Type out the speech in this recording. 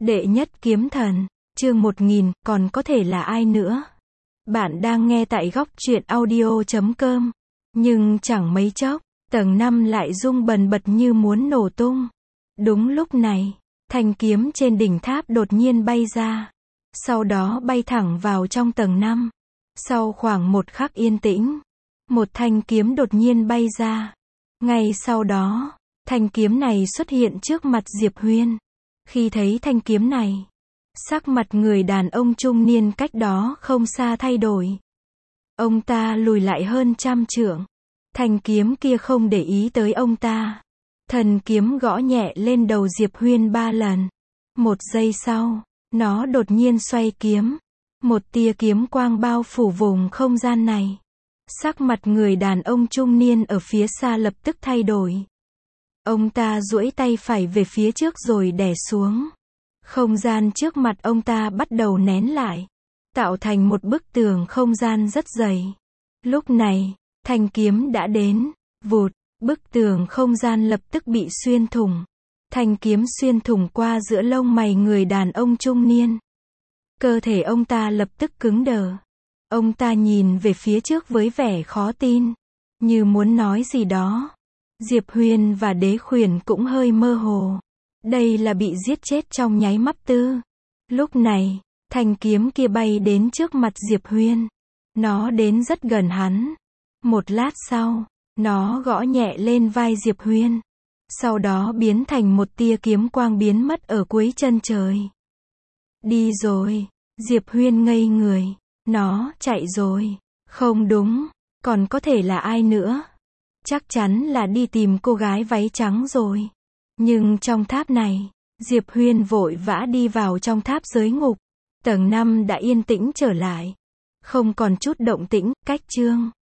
Đệ nhất kiếm thần, chương 1000, còn có thể là ai nữa? Bạn đang nghe tại góc truyện audio.com. Nhưng chẳng mấy chốc, tầng 5 lại rung bần bật như muốn nổ tung. Đúng lúc này, thanh kiếm trên đỉnh tháp đột nhiên bay ra. Sau đó bay thẳng vào trong tầng 5. Sau khoảng một khắc yên tĩnh, một thanh kiếm đột nhiên bay ra. Ngay sau đó, thanh kiếm này xuất hiện trước mặt Diệp Huyên. Khi thấy thanh kiếm này, sắc mặt người đàn ông trung niên cách đó không xa thay đổi. Ông ta lùi lại hơn 100 trượng. Thanh kiếm kia không để ý tới ông ta. Thần kiếm gõ nhẹ lên đầu Diệp Huyên 3 lần. Một giây sau, nó đột nhiên xoay kiếm. Một tia kiếm quang bao phủ vùng không gian này. Sắc mặt người đàn ông trung niên ở phía xa lập tức thay đổi. Ông ta duỗi tay phải về phía trước rồi đè xuống. Không gian trước mặt ông ta bắt đầu nén lại, tạo thành một bức tường không gian rất dày. Lúc này, thanh kiếm đã đến. Vụt, bức tường không gian lập tức bị xuyên thủng. Thanh kiếm xuyên thủng qua giữa lông mày người đàn ông trung niên. Cơ thể ông ta lập tức cứng đờ. Ông ta nhìn về phía trước với vẻ khó tin, như muốn nói gì đó. Diệp Huyên và Đế Khuyển cũng hơi mơ hồ. Đây là bị giết chết trong nháy mắt tư. Lúc này, thanh kiếm kia bay đến trước mặt Diệp Huyên. Nó đến rất gần hắn. Một lát sau, nó gõ nhẹ lên vai Diệp Huyên. Sau đó biến thành một tia kiếm quang biến mất ở cuối chân trời. Đi rồi. Diệp Huyên ngây người. Nó chạy rồi. Không đúng. Còn có thể là ai nữa? Chắc chắn là đi tìm cô gái váy trắng rồi. Nhưng trong tháp này, Diệp Huyên vội vã đi vào trong tháp giới ngục. Tầng 5 đã yên tĩnh trở lại. Không còn chút động tĩnh. Cách chương